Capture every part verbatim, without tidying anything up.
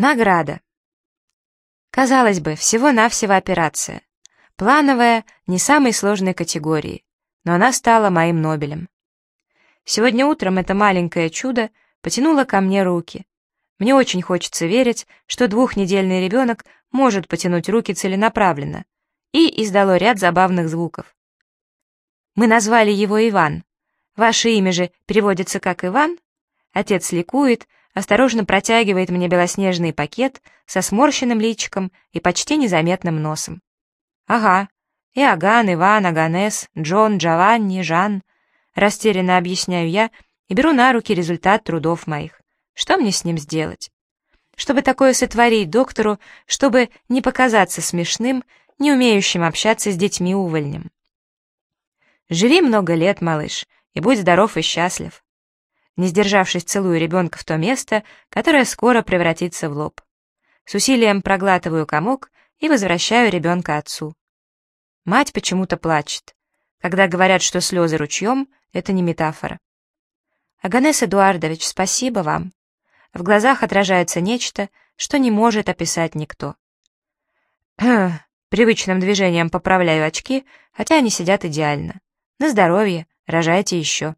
Награда. Казалось бы, всего-навсего операция. Плановая, не самой сложной категории, но она стала моим Нобелем. Сегодня утром это маленькое чудо потянуло ко мне руки. Мне очень хочется верить, что двухнедельный ребенок может потянуть руки целенаправленно, и издало ряд забавных звуков. Мы назвали его Иван. Ваше имя же переводится как Иван? Отец ликует, осторожно протягивает мне белоснежный пакет со сморщенным личиком и почти незаметным носом. Ага, Иоганн, Иван, Аганес, Джон, Джованни, Жан. Растерянно объясняю я и беру на руки результат трудов моих. Что мне с ним сделать? Чтобы такое сотворить доктору, чтобы не показаться смешным, не умеющим общаться с детьми-увольнем. Живи много лет, малыш, и будь здоров и счастлив. Не сдержавшись, целую ребенка в то место, которое скоро превратится в лоб. С усилием проглатываю комок и возвращаю ребенка отцу. Мать почему-то плачет. Когда говорят, что слезы ручьем, это не метафора. Аганес Эдуардович, спасибо вам. В глазах отражается нечто, что не может описать никто. Привычным движением поправляю очки, хотя они сидят идеально. На здоровье, рожайте еще.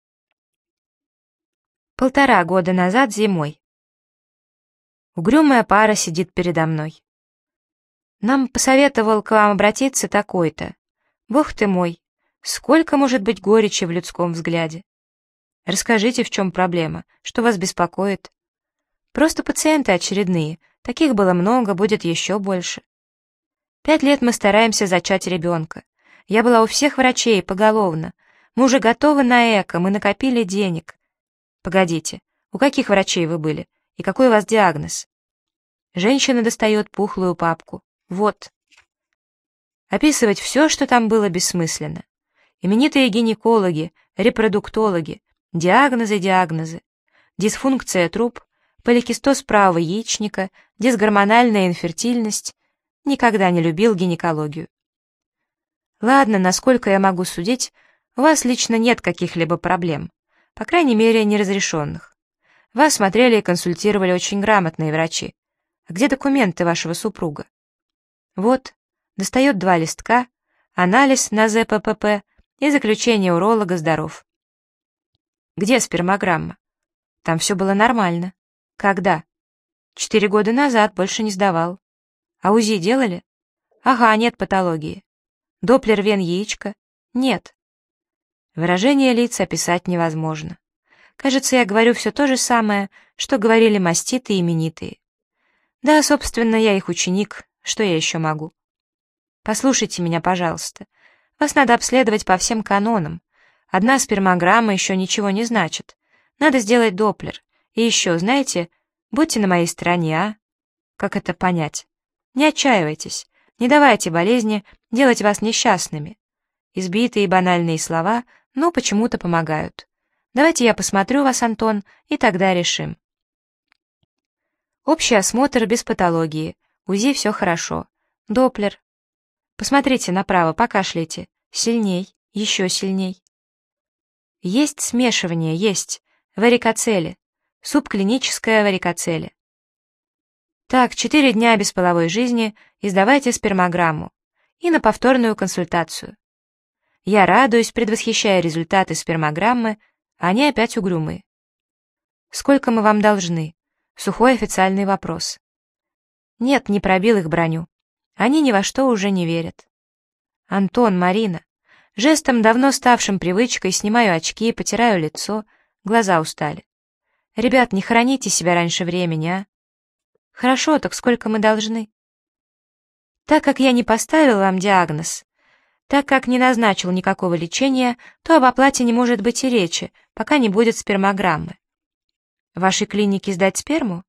Полтора года назад зимой. Угрюмая пара сидит передо мной. Нам посоветовал к вам обратиться такой-то. Бог ты мой, сколько может быть горечи в людском взгляде? Расскажите, в чем проблема, что вас беспокоит? Просто пациенты очередные, таких было много, будет еще больше. Пять лет мы стараемся зачать ребенка. Я была у всех врачей поголовно. Мы уже готовы на эко, мы накопили денег. Погодите, у каких врачей вы были? И какой у вас диагноз? Женщина достает пухлую папку. Вот. Описывать все, что там было, бессмысленно. Именитые гинекологи, репродуктологи, диагнозы, диагнозы. Дисфункция труб, поликистоз правого яичника, дисгормональная инфертильность. Никогда не любил гинекологию. Ладно, насколько я могу судить, у вас лично нет каких-либо проблем. По крайней мере, неразрешенных. Вас смотрели и консультировали очень грамотные врачи. А где документы вашего супруга? Вот, достает два листка, анализ на зэ пэ пэ пэ и заключение уролога здоров. Где спермограмма? Там все было нормально. Когда? Четыре года назад, больше не сдавал. А УЗИ делали? Ага, нет патологии. Доплер вен яичка? Нет. Выражение лиц описать невозможно. Кажется, я говорю все то же самое, что говорили маститы и именитые. Да, собственно, я их ученик, что я еще могу? Послушайте меня, пожалуйста. Вас надо обследовать по всем канонам. Одна спермограмма еще ничего не значит. Надо сделать доплер. И еще, знаете, будьте на моей стороне, а? Как это понять? Не отчаивайтесь, не давайте болезни делать вас несчастными. Избитые и банальные слова, но почему-то помогают. Давайте я посмотрю вас, Антон, и тогда решим. Общий осмотр без патологии. УЗИ все хорошо. Доплер. Посмотрите направо, покашляйте. Сильней, еще сильней. Есть смешивание, есть. Варикоцеле. Субклиническая варикоцеле. Так, четыре дня бесполовой жизни и сдавайте спермограмму. И на повторную консультацию. Я радуюсь, предвосхищая результаты спермограммы, а они опять угрюмые. Сколько мы вам должны? Сухой официальный вопрос. Нет, не пробил их броню. Они ни во что уже не верят. Антон, Марина. Жестом, давно ставшим привычкой, снимаю очки, потираю лицо, глаза устали. Ребят, не храните себя раньше времени, а? Хорошо, так сколько мы должны? Так как я не поставил вам диагноз, так как не назначил никакого лечения, то об оплате не может быть и речи, пока не будет спермограммы. В вашей клинике сдать сперму?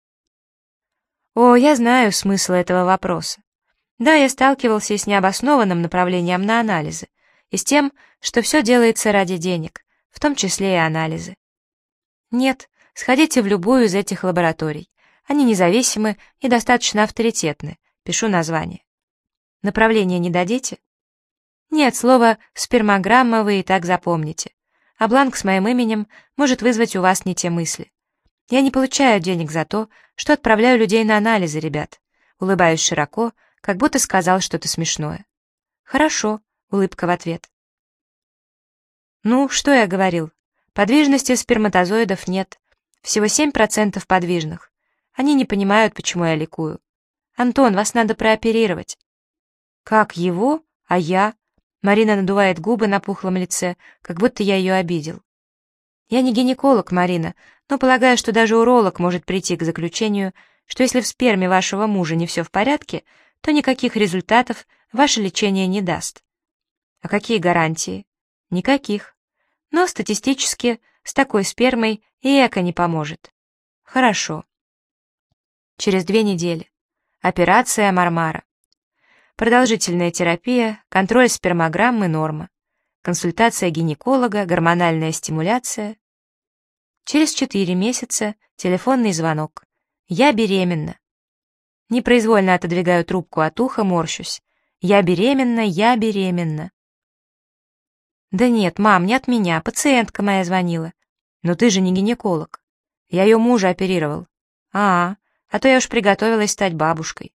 О, я знаю смысл этого вопроса. Да, я сталкивался и с необоснованным направлением на анализы, и с тем, что все делается ради денег, в том числе и анализы. Нет, сходите в любую из этих лабораторий. Они независимы и достаточно авторитетны. Пишу название. Направление не дадите? Нет, слово «спермограмма» вы и так запомните, а бланк с моим именем может вызвать у вас не те мысли. Я не получаю денег за то, что отправляю людей на анализы, ребят. Улыбаюсь широко, как будто сказал что-то смешное. Хорошо, улыбка в ответ. Ну, что я говорил? Подвижности сперматозоидов нет. Всего семь процентов подвижных. Они не понимают, почему я ликую. Антон, вас надо прооперировать. Как его? А я? Марина надувает губы на пухлом лице, как будто я ее обидел. Я не гинеколог, Марина, но полагаю, что даже уролог может прийти к заключению, что если в сперме вашего мужа не все в порядке, то никаких результатов ваше лечение не даст. А какие гарантии? Никаких. Но статистически с такой спермой и эко не поможет. Хорошо. Через две недели. Операция Мармара. Продолжительная терапия, контроль спермограммы норма. Консультация гинеколога, гормональная стимуляция. Через четыре месяца телефонный звонок. Я беременна. Непроизвольно отодвигаю трубку от уха, морщусь. Я беременна, я беременна. Да нет, мам, не от меня, пациентка моя звонила. Но ты же не гинеколог. Я ее мужа оперировал. А, а то я уж приготовилась стать бабушкой.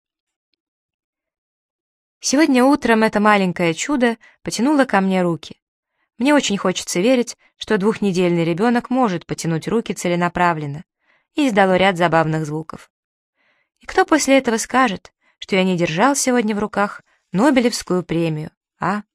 Сегодня утром это маленькое чудо потянуло ко мне руки. Мне очень хочется верить, что двухнедельный ребенок может потянуть руки целенаправленно, и издало ряд забавных звуков. И кто после этого скажет, что я не держал сегодня в руках Нобелевскую премию, а?